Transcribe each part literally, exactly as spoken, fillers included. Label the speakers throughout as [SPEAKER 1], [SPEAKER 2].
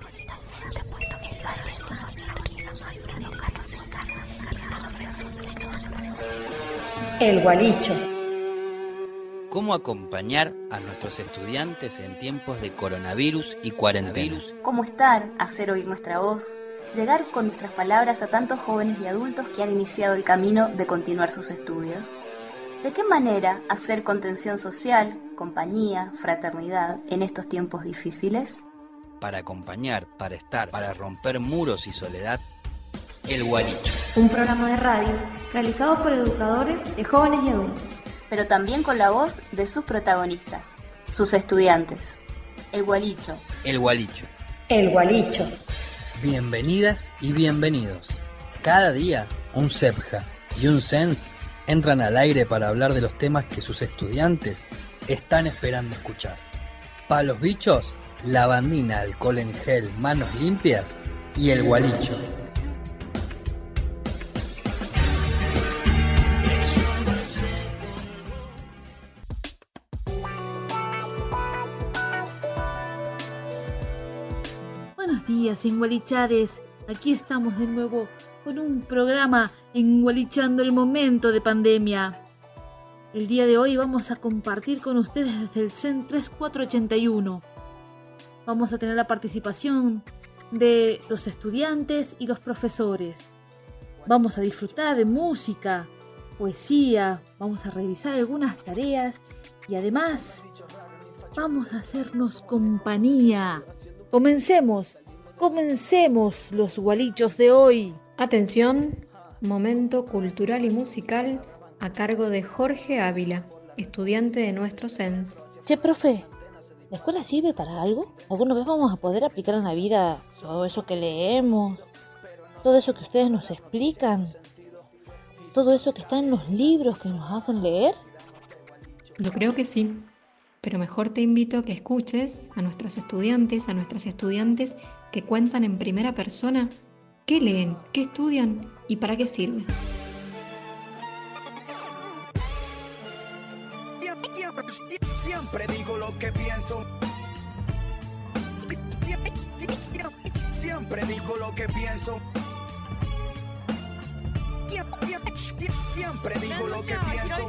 [SPEAKER 1] El Gualicho.
[SPEAKER 2] ¿Cómo acompañar a nuestros estudiantes en tiempos de coronavirus y cuarentena?
[SPEAKER 3] ¿Cómo estar, hacer oír nuestra voz, llegar con nuestras palabras a tantos jóvenes y adultos que han iniciado el camino de continuar sus estudios? ¿De qué manera hacer contención social, compañía, fraternidad en estos tiempos difíciles?
[SPEAKER 2] Para acompañar, para estar, para romper muros y soledad, El Gualicho.
[SPEAKER 1] Un programa de radio realizado por educadores de jóvenes y adultos,
[SPEAKER 3] pero también con la voz de sus protagonistas, sus estudiantes. El Gualicho.
[SPEAKER 2] El Gualicho.
[SPEAKER 1] El Gualicho.
[SPEAKER 4] Bienvenidas y bienvenidos. Cada día un CEPJA y un CENS entran al aire para hablar de los temas que sus estudiantes están esperando escuchar. Para los bichos, lavandina, alcohol en gel, manos limpias y el Gualicho.
[SPEAKER 5] Buenos días, engualichades. Aquí estamos de nuevo con un programa Engualichando el momento de pandemia. El día de hoy vamos a compartir con ustedes desde el C E N tres cuatro ochenta y uno. Vamos a tener la participación de los estudiantes y los profesores. Vamos a disfrutar de música, poesía, vamos a revisar algunas tareas y además vamos a hacernos compañía. Comencemos, comencemos los gualichos de hoy.
[SPEAKER 6] Atención, momento cultural y musical a cargo de Jorge Ávila, estudiante de nuestro C E N S.
[SPEAKER 5] Che, profe, ¿la escuela sirve para algo? ¿Alguna vez vamos a poder aplicar en la vida todo eso que leemos? ¿Todo eso que ustedes nos explican? ¿Todo eso que está en los libros que nos hacen leer?
[SPEAKER 6] Yo creo que sí. Pero mejor te invito a que escuches a nuestros estudiantes, a nuestras estudiantes que cuentan en primera persona qué leen, qué estudian y para qué sirven.
[SPEAKER 7] Siempre digo lo que pienso. Siempre digo lo que pienso. Siempre digo lo que pienso.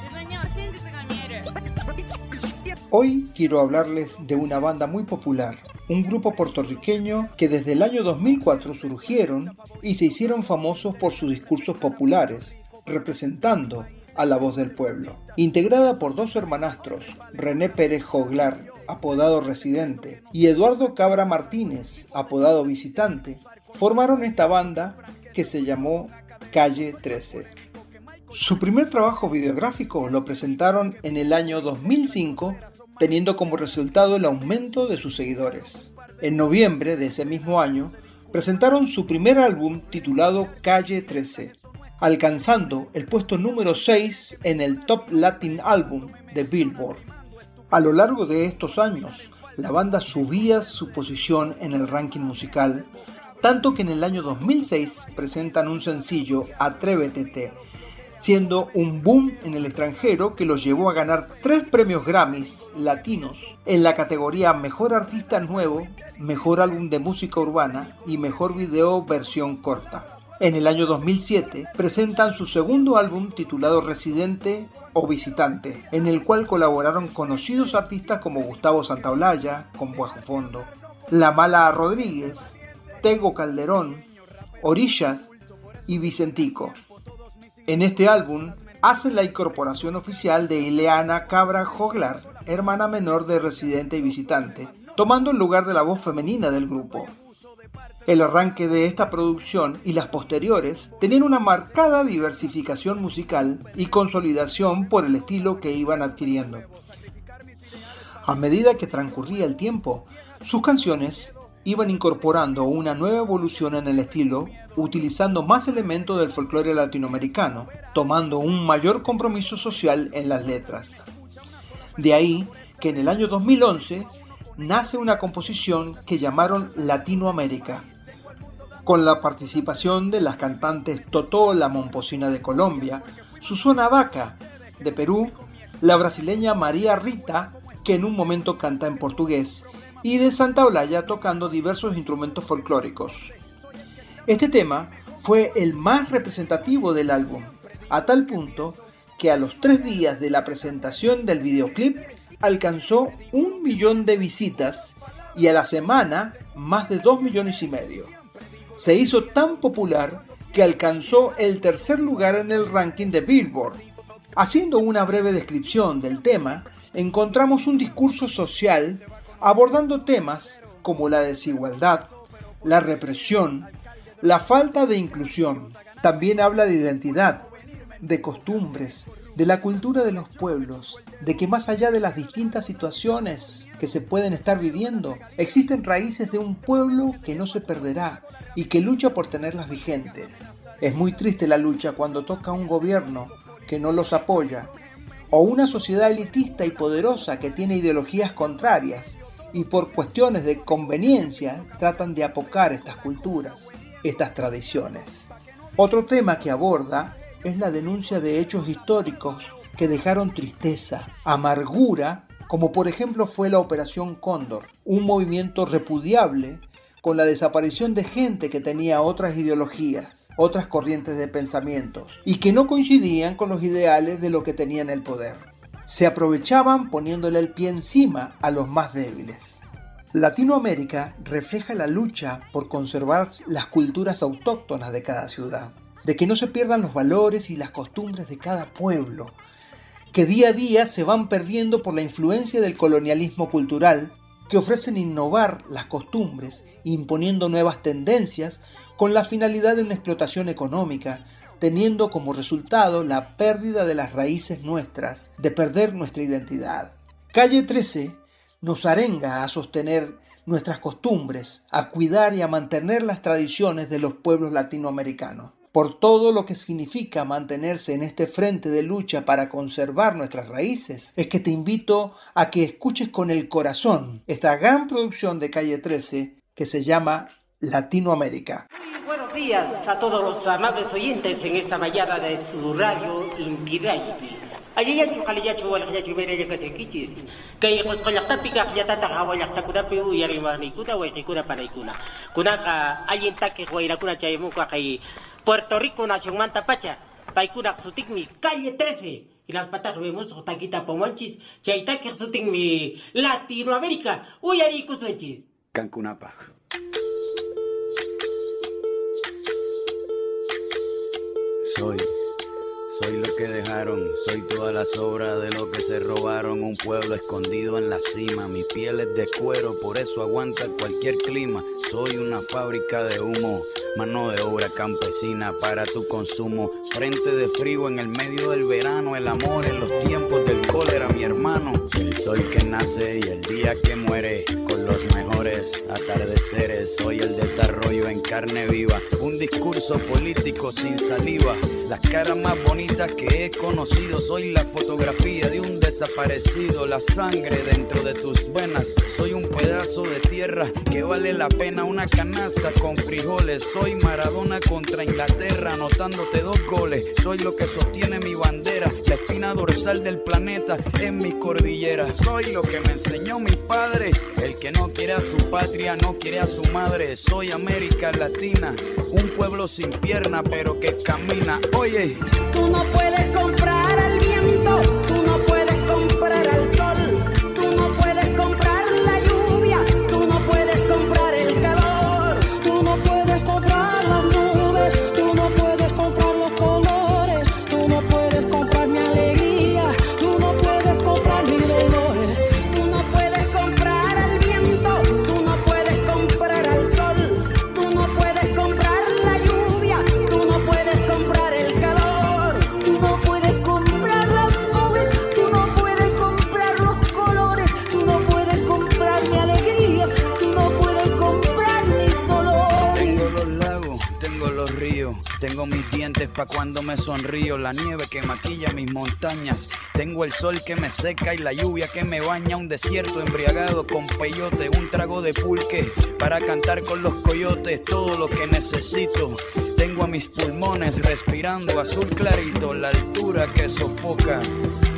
[SPEAKER 8] Hoy quiero hablarles de una banda muy popular, un grupo puertorriqueño que desde el año dos mil cuatro surgieron y se hicieron famosos por sus discursos populares, representando a la voz del pueblo. Integrada por dos hermanastros, René Pérez Joglar, apodado Residente, y Eduardo Cabra Martínez, apodado Visitante, formaron esta banda que se llamó Calle trece. Su primer trabajo videográfico lo presentaron en el año dos mil cinco, teniendo como resultado el aumento de sus seguidores. En noviembre de ese mismo año, presentaron su primer álbum titulado Calle trece, alcanzando el puesto número seis en el Top Latin Album de Billboard. A lo largo de estos años, la banda subía su posición en el ranking musical, tanto que en el año dos mil seis presentan un sencillo, Atrévete, siendo un boom en el extranjero que los llevó a ganar tres premios Grammys latinos en la categoría Mejor Artista Nuevo, Mejor Álbum de Música Urbana y Mejor Video Versión Corta. En el año dos mil siete presentan su segundo álbum titulado Residente o Visitante, en el cual colaboraron conocidos artistas como Gustavo Santaolalla, con Bajo Fondo, La Mala Rodríguez, Tego Calderón, Orillas y Vicentico. En este álbum hacen la incorporación oficial de Ileana Cabra Joglar, hermana menor de Residente y Visitante, tomando el lugar de la voz femenina del grupo. El arranque de esta producción y las posteriores tenían una marcada diversificación musical y consolidación por el estilo que iban adquiriendo. A medida que transcurría el tiempo, sus canciones iban incorporando una nueva evolución en el estilo, utilizando más elementos del folclore latinoamericano, tomando un mayor compromiso social en las letras. De ahí que en el año dos mil once nace una composición que llamaron Latinoamérica, con la participación de las cantantes Totó la Momposina de Colombia, Susana Vaca de Perú, la brasileña María Rita, que en un momento canta en portugués, y de Santa Olalla tocando diversos instrumentos folclóricos. Este tema fue el más representativo del álbum, a tal punto que a los tres días de la presentación del videoclip alcanzó un millón de visitas y a la semana más de dos millones y medio. Se hizo tan popular que alcanzó el tercer lugar en el ranking de Billboard. Haciendo una breve descripción del tema, encontramos un discurso social abordando temas como la desigualdad, la represión, la falta de inclusión. También habla de identidad, de costumbres, de la cultura de los pueblos, de que más allá de las distintas situaciones que se pueden estar viviendo, existen raíces de un pueblo que no se perderá y que lucha por tenerlas vigentes. Es muy triste la lucha cuando toca un gobierno que no los apoya, o una sociedad elitista y poderosa que tiene ideologías contrarias y por cuestiones de conveniencia tratan de apocar estas culturas, estas tradiciones. Otro tema que aborda es la denuncia de hechos históricos que dejaron tristeza, amargura, como por ejemplo fue la Operación Cóndor, un movimiento repudiable con la desaparición de gente que tenía otras ideologías, otras corrientes de pensamientos, y que no coincidían con los ideales de los que tenían el poder. Se aprovechaban poniéndole el pie encima a los más débiles. Latinoamérica refleja la lucha por conservar las culturas autóctonas de cada ciudad, de que no se pierdan los valores y las costumbres de cada pueblo, que día a día se van perdiendo por la influencia del colonialismo cultural, que ofrecen innovar las costumbres, imponiendo nuevas tendencias con la finalidad de una explotación económica, teniendo como resultado la pérdida de las raíces nuestras, de perder nuestra identidad. Calle trece nos arenga a sostener nuestras costumbres, a cuidar y a mantener las tradiciones de los pueblos latinoamericanos. Por todo lo que significa mantenerse en este frente de lucha para conservar nuestras raíces, es que te invito a que escuches con el corazón esta gran producción de Calle trece que se llama Latinoamérica.
[SPEAKER 9] Muy buenos días a todos los amables oyentes en esta mañana de su radio Inti Raymi. Ayayachu kaliyachu walayachu mereya kasekichis. Kay qusqallaqtapiqa qillatata hawallaqtakunapi uyariwarniykuna wayqikuna panaykuna. Kunaqa allintaki wayrakuna chaymunqa kay Puerto Rico nación manta pacha. Paykuna sutikmi Calle trece. Y las patas vemos taquita pomanchis. Chaytaki sutikmi Latinoamérica. Uyarikusunchis.
[SPEAKER 10] Cancunapa. Soy, soy lo que dejaron, soy toda la sobra de lo que se robaron. Un pueblo escondido en la cima, mi piel es de cuero, por eso aguanta cualquier clima. Soy una fábrica de humo, mano de obra campesina para tu consumo. Frente de frío en el medio del verano, el amor en los tiempos del cólera, mi hermano. El sol que nace y el día que muere, con los mejores atardeceres. Soy el desarrollo en carne viva, un discurso político sin saliva. Las caras más bonitas que he conocido, soy la fotografía de un desaparecido. La sangre dentro de tus venas, soy un pedazo de tierra que vale la pena una canasta con frijoles. Soy Maradona contra Inglaterra, anotándote dos goles. Soy lo que sostiene mi bandera, la espina dorsal del planeta en mis cordilleras. Soy lo que me enseñó mi padre, el que no quiere a su patria, no quiere a su madre. Soy América Latina, un pueblo sin pierna pero que camina. Oye,
[SPEAKER 11] tú no puedes comprar al viento, tú no puedes comprar al sol, tú no puedes comprar la lluvia, tú no puedes comprar el calor, tú no puedes comprar las nubes, tú no puedes comprar los colores, tú no puedes comprar mi alegría, tú no puedes comprar mis dolores, tú no puedes comprar al viento, tú no puedes comprar al sol, tú no puedes comprar la lluvia, tú no puedes comprar el calor, tú no puedes comprar las nubes, tú no puedes comprar los colores, tú no puedes comprar mi alegría, tú no puedes comprar mis dolores.
[SPEAKER 10] Tengo los lagos, tengo los ríos, tengo mis dientes pa' cuando me sonrío, la nieve que maquilla mis montañas, tengo el sol que me seca y la lluvia que me baña, un desierto embriagado con peyote, un trago de pulque para cantar con los coyotes, todo lo que necesito. Tengo a mis pulmones respirando azul clarito, la altura que sofoca.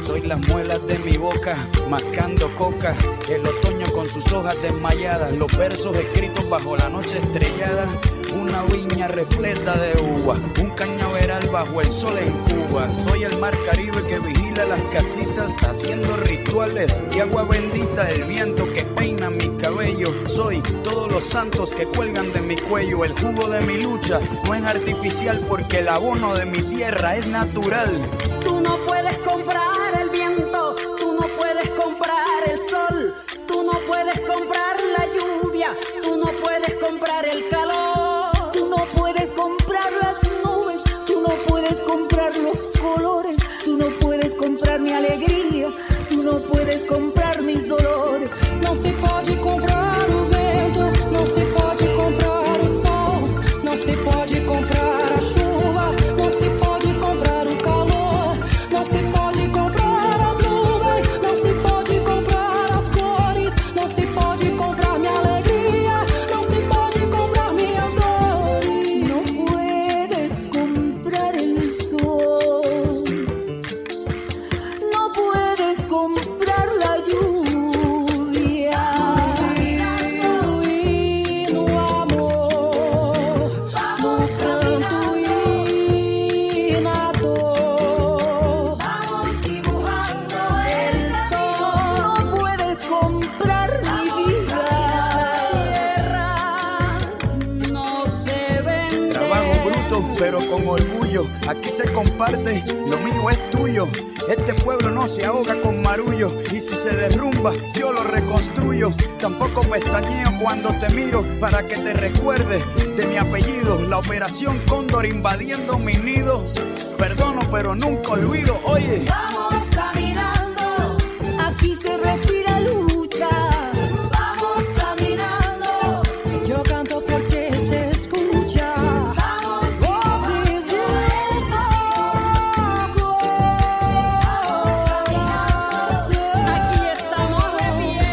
[SPEAKER 10] Soy las muelas de mi boca, mascando coca. El otoño con sus hojas desmayadas, los versos escritos bajo la noche estrellada. Una viña repleta de uva, un cañaveral bajo el sol en Cuba. Soy el mar Caribe que vigila las casitas, haciendo rituales y agua bendita. El viento que peina mi cabello. Soy todos los santos que cuelgan de mi cuello. El jugo de mi lucha no es artificial, porque el abono de mi tierra es natural.
[SPEAKER 11] Tú no puedes comprar el viento, tú no puedes comprar el sol, tú no puedes comprar la lluvia, tú no puedes comprar el calor, tú no puedes comprar las nubes, tú no puedes comprar los colores, tú no puedes comprar mi alegría, tú no puedes comprar mis dolores. No se pode comprar o vento, no se pode comprar o sol, no se pode comprar a chuva, no se pode comprar o calor, não se pode comprar as nuvens, não se pode comprar as cores, não se pode comprar minha alegria, não se pode comprar minhas dores. Não puedes comprar el sol, não puedes comprar la lluvia. Y no amor, no pranto y na dor. Vamos dibujando el sol. No puedes comprar mi vida. No se vende.
[SPEAKER 10] Trabajo bruto, pero con orgullo. Aquí se comparte, lo mío es tuyo. Este pueblo no se ahoga con marullo, y si se derrumba, yo lo reconstruyo. Tampoco pestañeo cuando te miro, para que te recuerdes de mi apellido. La operación Cóndor invadiendo mi nido. Perdono, pero nunca olvido. Oye,
[SPEAKER 11] Vamos caminando, aquí se respira lucha. Vamos caminando, yo canto porque se escucha. Vamos voces de desahogo. Vamos caminando, aquí estamos de pie.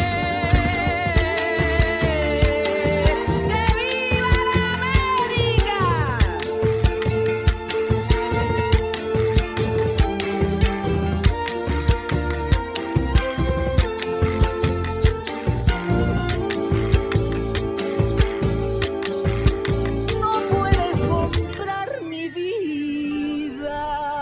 [SPEAKER 11] ¡Que viva la América! No puedes comprar mi vida.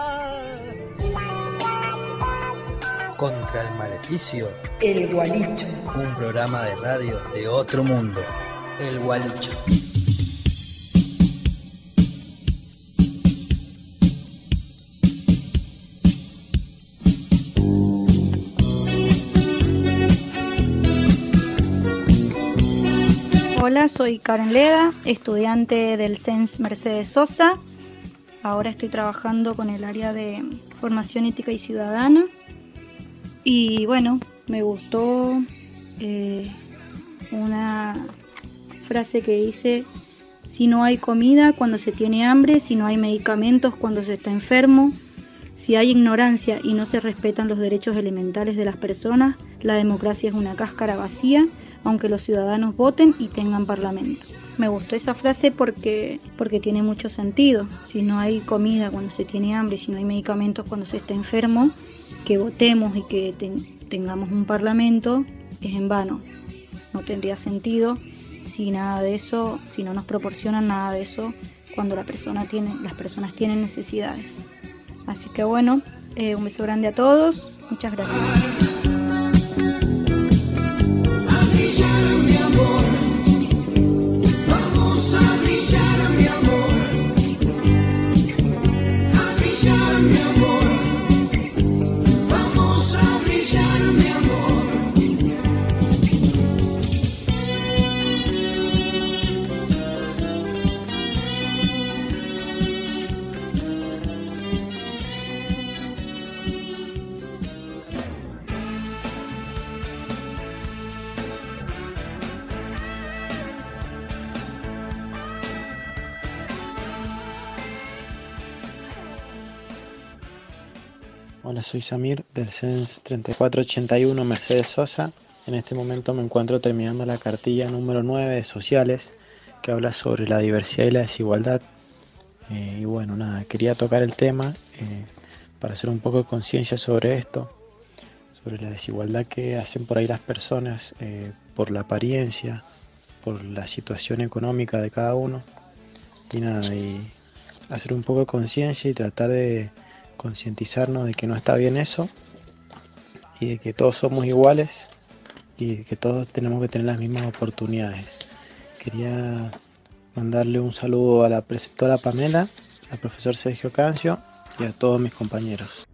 [SPEAKER 4] Contra el maleficio,
[SPEAKER 12] El Gualicho.
[SPEAKER 4] un programa de radio de otro mundo. El Gualicho.
[SPEAKER 13] Hola, soy Karen Leda, estudiante del C E N S Mercedes Sosa. Ahora estoy trabajando con el área de formación ética y ciudadana. Y bueno, me gustó eh, una frase que dice: si no hay comida cuando se tiene hambre, si no hay medicamentos cuando se está enfermo, si hay ignorancia y no se respetan los derechos elementales de las personas, la democracia es una cáscara vacía, aunque los ciudadanos voten y tengan parlamento. Me gustó esa frase porque, porque tiene mucho sentido. Si no hay comida cuando se tiene hambre, si no hay medicamentos cuando se está enfermo, que votemos y que ten, tengamos un parlamento es en vano. No tendría sentido si nada de eso, si no nos proporcionan nada de eso cuando la persona tiene, las personas tienen necesidades. Así que bueno, eh, un beso grande a todos. Muchas gracias.
[SPEAKER 14] Brillar, mi amor, vamos a brillar, mi amor, a brillar, mi amor, vamos a brillar, mi amor.
[SPEAKER 15] Hola, soy Samir del C E N S treinta y cuatro ochenta y uno Mercedes Sosa. En este momento me encuentro terminando la cartilla número nueve de Sociales, que habla sobre la diversidad y la desigualdad. Eh, y bueno, nada, quería tocar el tema eh, para hacer un poco de conciencia sobre esto. sobre la desigualdad que hacen por ahí las personas eh, por la apariencia, por la situación económica de cada uno. Y nada, y hacer un poco de conciencia y tratar de concientizarnos de que no está bien eso y de que todos somos iguales y de que todos tenemos que tener las mismas oportunidades. Quería mandarle un saludo a la preceptora Pamela, al profesor Sergio Cancio y a todos mis compañeros.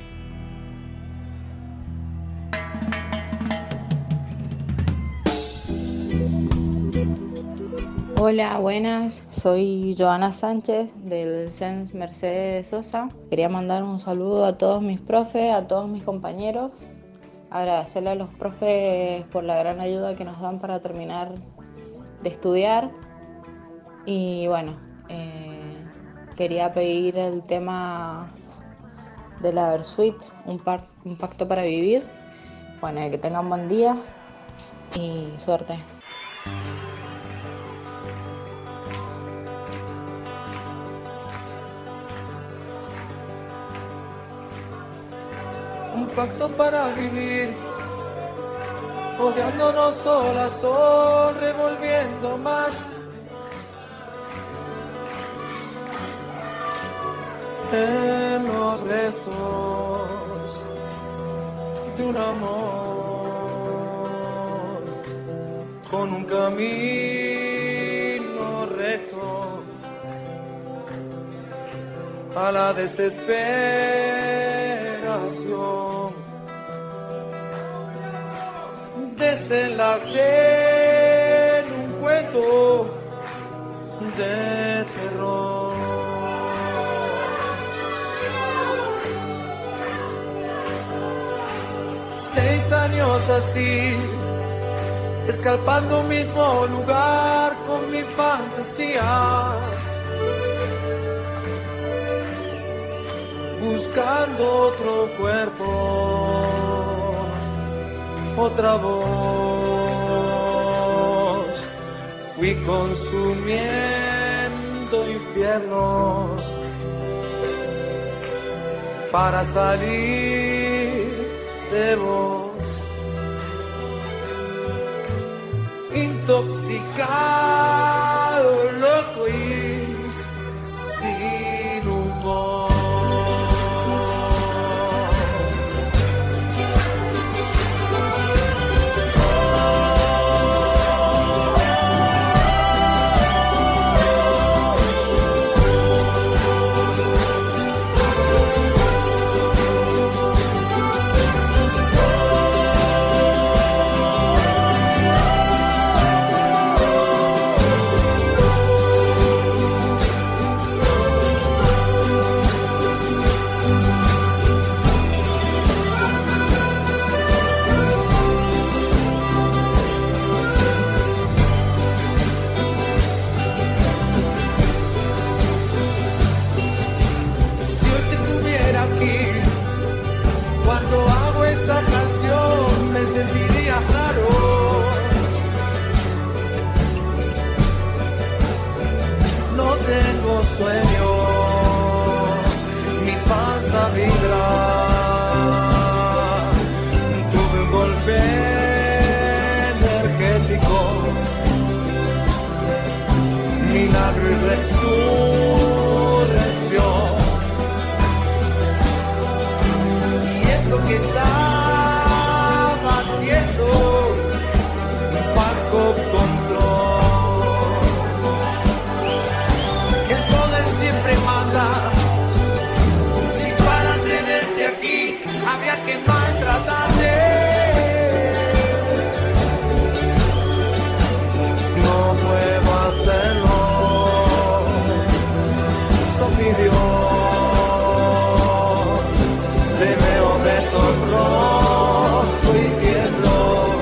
[SPEAKER 12] Hola, buenas, soy Joana Sánchez del C E N S Mercedes Sosa. Quería mandar un saludo a todos mis profes, a todos mis compañeros, agradecerle a los profes por la gran ayuda que nos dan para terminar de estudiar. Y bueno, eh, quería pedir el tema de la Versuit, un, par, un pacto para vivir. Bueno, que tengan buen día y suerte.
[SPEAKER 16] Un pacto para vivir, odiándonos sol a sol, revolviendo más en los restos de un amor, con un camino recto a la desesperación. Desenlace en un cuento de terror. Seis años así, escalpando un mismo lugar con mi fantasía, buscando otro cuerpo, otra voz. Fui consumiendo infiernos para salir de vos, intoxicado, loco y sin humor. Sueño, mi panza vibra, tuve un golpe energético, milagro y resurrección, y eso que estaba tieso, bajo control. Si para tenerte aquí habría que maltratarte, no puedo hacerlo, soy mi Dios, te veo de sonrojo y tiemblo,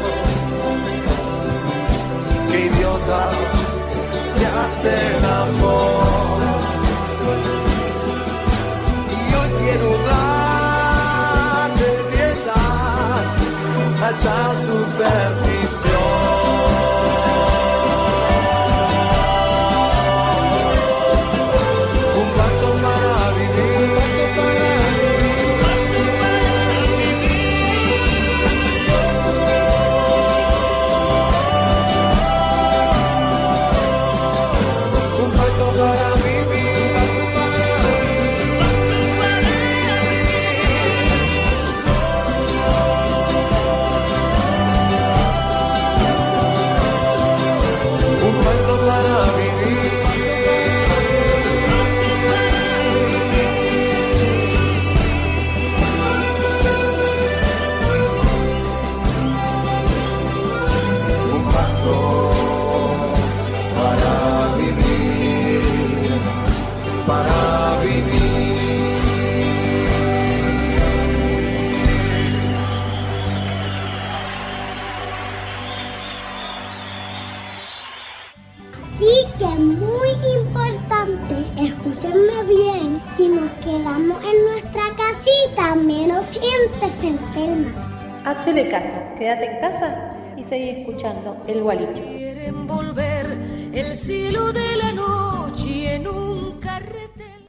[SPEAKER 16] qué idiota te hace el amor. Quiero darle rienda a esta superstición. Un pacto para vivir,
[SPEAKER 17] Así que muy importante, escúchenme bien, si nos quedamos en nuestra casita, menos gente se enferma.
[SPEAKER 18] Hacele caso, quédate en casa y seguí escuchando El Gualicho.
[SPEAKER 11] Quieren volver el cielo de la noche en un carretel.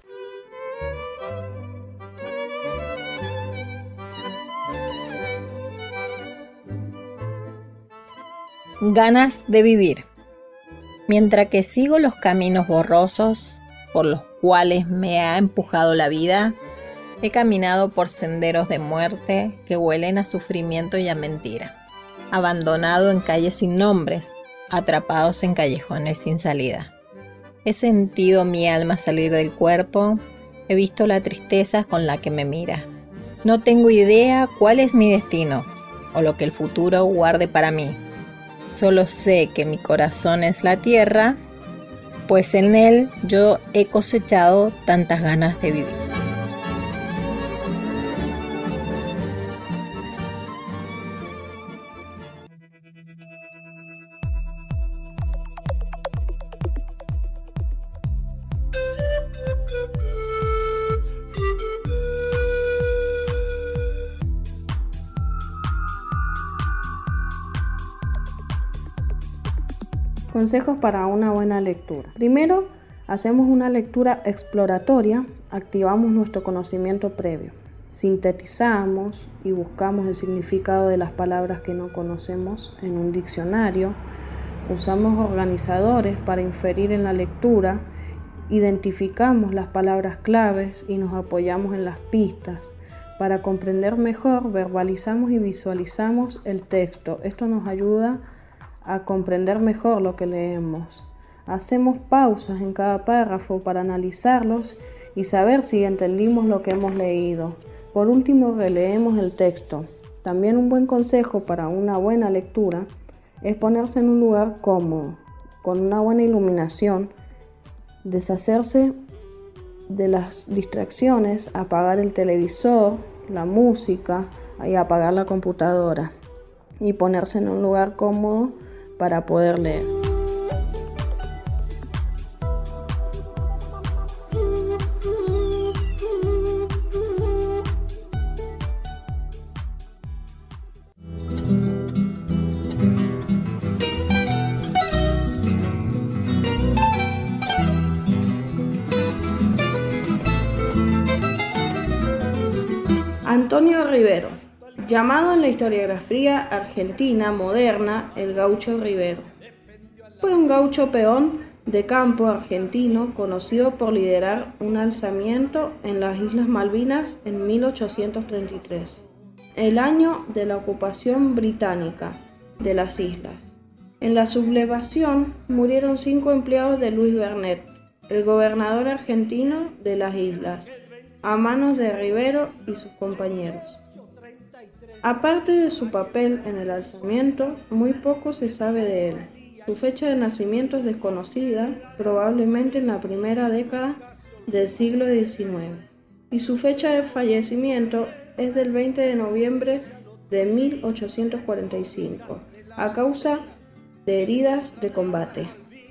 [SPEAKER 19] Ganas de vivir. Mientras que sigo los caminos borrosos por los cuales me ha empujado la vida, he caminado por senderos de muerte que huelen a sufrimiento y a mentira, abandonado en calles sin nombres, atrapados en callejones sin salida. He sentido mi alma salir del cuerpo, he visto la tristeza con la que me mira. No tengo idea cuál es mi destino o lo que el futuro guarde para mí. Solo sé que mi corazón es la tierra, pues en él yo he cosechado tantas ganas de vivir.
[SPEAKER 20] Consejos para una buena lectura. Primero, hacemos una lectura exploratoria, activamos nuestro conocimiento previo, sintetizamos y buscamos el significado de las palabras que no conocemos en un diccionario, usamos organizadores para inferir en la lectura, identificamos las palabras claves y nos apoyamos en las pistas. Para comprender mejor, verbalizamos y visualizamos el texto. Esto nos ayuda a comprender mejor lo que leemos. Hacemos pausas en cada párrafo para analizarlos y saber si entendimos lo que hemos leído. Por último, releemos el texto. También un buen consejo para una buena lectura es ponerse en un lugar cómodo, con una buena iluminación, deshacerse de las distracciones, apagar el televisor, la música y apagar la computadora y ponerse en un lugar cómodo para poder leer. Antonio Rivero, llamado en la historiografía argentina moderna el Gaucho Rivero. Fue un gaucho peón de campo argentino conocido por liderar un alzamiento en las Islas Malvinas en mil ochocientos treinta y tres, el año de la ocupación británica de las islas. En la sublevación murieron cinco empleados de Luis Bernet, el gobernador argentino de las islas, a manos de Rivero y sus compañeros. Aparte de su papel en el alzamiento, muy poco se sabe de él. Su fecha de nacimiento es desconocida, probablemente en la primera década del siglo diecinueve, y su fecha de fallecimiento es del veinte de noviembre de mil ochocientos cuarenta y cinco, a causa de heridas de combate.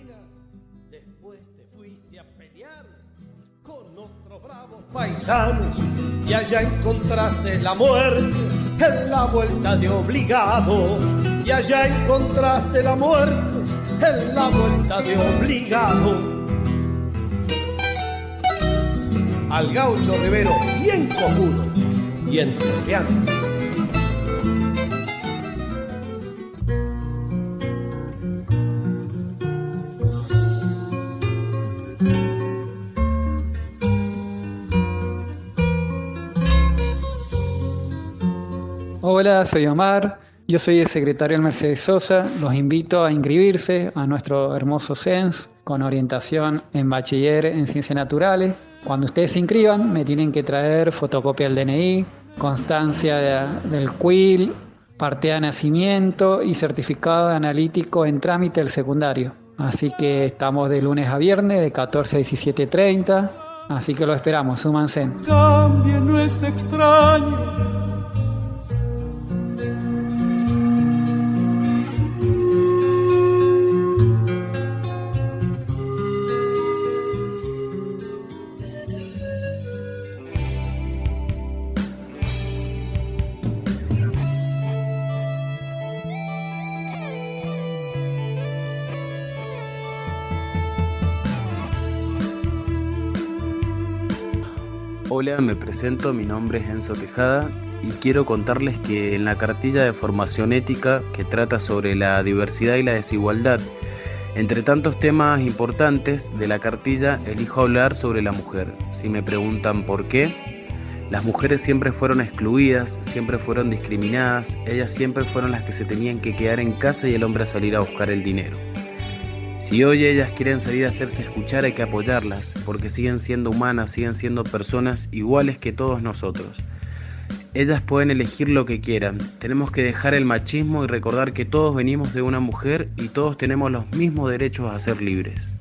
[SPEAKER 16] Paisanos, y allá encontraste la muerte en la vuelta de obligado, y allá encontraste la muerte en la vuelta de obligado. Al Gaucho Rivero bien cojudo y entrerriano.
[SPEAKER 21] Hola, soy Omar, yo soy el secretario del Mercedes Sosa. Los invito a inscribirse a nuestro hermoso C E N S con orientación en bachiller en Ciencias Naturales. Cuando ustedes se inscriban, me tienen que traer fotocopia del D N I, constancia de, del Q I L, partida de nacimiento y certificado de analítico en trámite del secundario. Así que estamos de lunes a viernes de catorce a diecisiete treinta, así que lo esperamos, súmanse.
[SPEAKER 16] Cambio no es extraño.
[SPEAKER 15] Hola, me presento, mi nombre es Enzo Tejada y quiero contarles que en la cartilla de formación ética que trata sobre la diversidad y la desigualdad, entre tantos temas importantes de la cartilla, elijo hablar sobre la mujer. Si me preguntan por qué, las mujeres siempre fueron excluidas, siempre fueron discriminadas, ellas siempre fueron las que se tenían que quedar en casa y el hombre a salir a buscar el dinero. Si hoy ellas quieren salir a hacerse escuchar, hay que apoyarlas, porque siguen siendo humanas, siguen siendo personas iguales que todos nosotros. Ellas pueden elegir lo que quieran. Tenemos que dejar el machismo y recordar que todos venimos de una mujer y todos tenemos los mismos derechos a ser libres.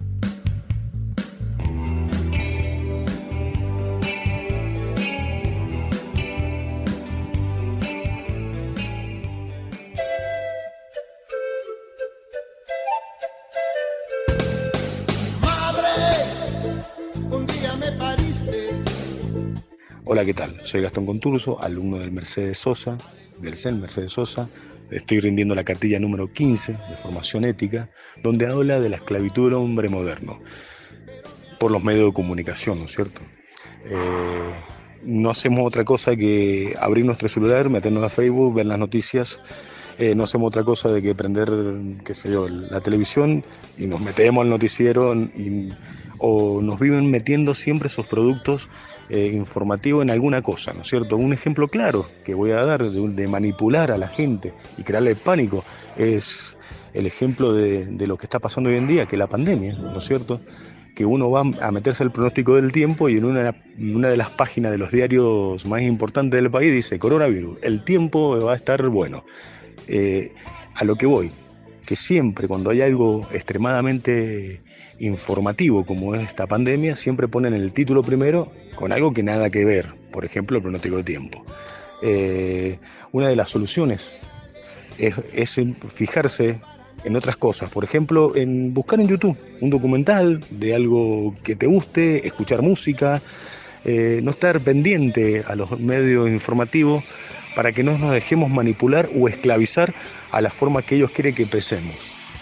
[SPEAKER 3] Hola, ¿qué tal? Soy Gastón Conturso, alumno del Mercedes Sosa, del C E N Mercedes Sosa. Estoy rindiendo la cartilla número quince de formación ética, donde habla de la esclavitud del hombre moderno, por los medios de comunicación, ¿no es cierto? Eh, no hacemos otra cosa que abrir nuestro celular, meternos a Facebook, ver las noticias. Eh, no hacemos otra cosa de que prender, qué sé yo, la televisión y nos metemos al noticiero y, o nos viven metiendo siempre esos productos eh, informativos en alguna cosa, ¿no es cierto? Un ejemplo claro que voy a dar de, de manipular a la gente y crearle pánico es el ejemplo de, de lo que está pasando hoy en día, que es la pandemia, ¿no es cierto? Que uno va a meterse al pronóstico del tiempo y en una, en una de las páginas de los diarios más importantes del país dice coronavirus, el tiempo va a estar bueno. Eh, a lo que voy, que siempre cuando hay algo extremadamente informativo como es esta pandemia, siempre ponen el título primero con algo que nada que ver, por ejemplo el pronóstico de tiempo. Eh, una de las soluciones es, es fijarse en otras cosas, por ejemplo en buscar en YouTube un documental de algo que te guste, escuchar música, eh, no estar pendiente a los medios informativos para que no nos dejemos manipular o esclavizar a la forma que ellos quieren que pensemos.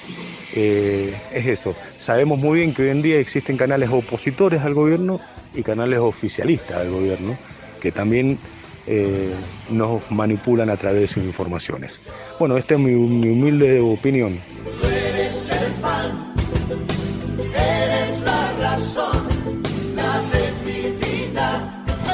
[SPEAKER 3] Eh, es eso. Sabemos muy bien que hoy en día existen canales opositores al gobierno y canales oficialistas al gobierno que también eh, nos manipulan a través de sus informaciones. Bueno, esta es mi, mi humilde opinión.
[SPEAKER 14] Tú eres el pan, eres la razón, la de mi vida.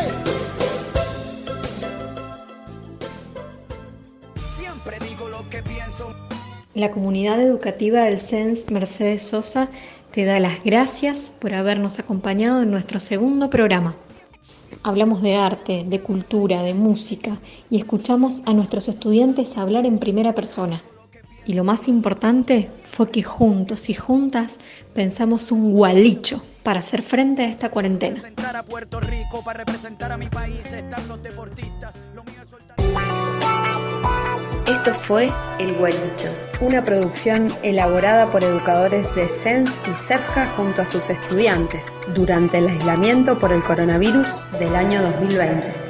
[SPEAKER 6] La comunidad educativa del C E N S Mercedes Sosa te da las gracias por habernos acompañado en nuestro segundo programa. Hablamos de arte, de cultura, de música y escuchamos a nuestros estudiantes hablar en primera persona. Y lo más importante fue que juntos y juntas pensamos un gualicho para hacer frente a esta cuarentena.
[SPEAKER 7] A Puerto Rico para representar a mi país, están los deportistas. Lo mío es soltar...
[SPEAKER 22] Esto fue El Gualicho, una producción elaborada por educadores de C E N S y C E P J A junto a sus estudiantes durante el aislamiento por el coronavirus del año dos mil veinte.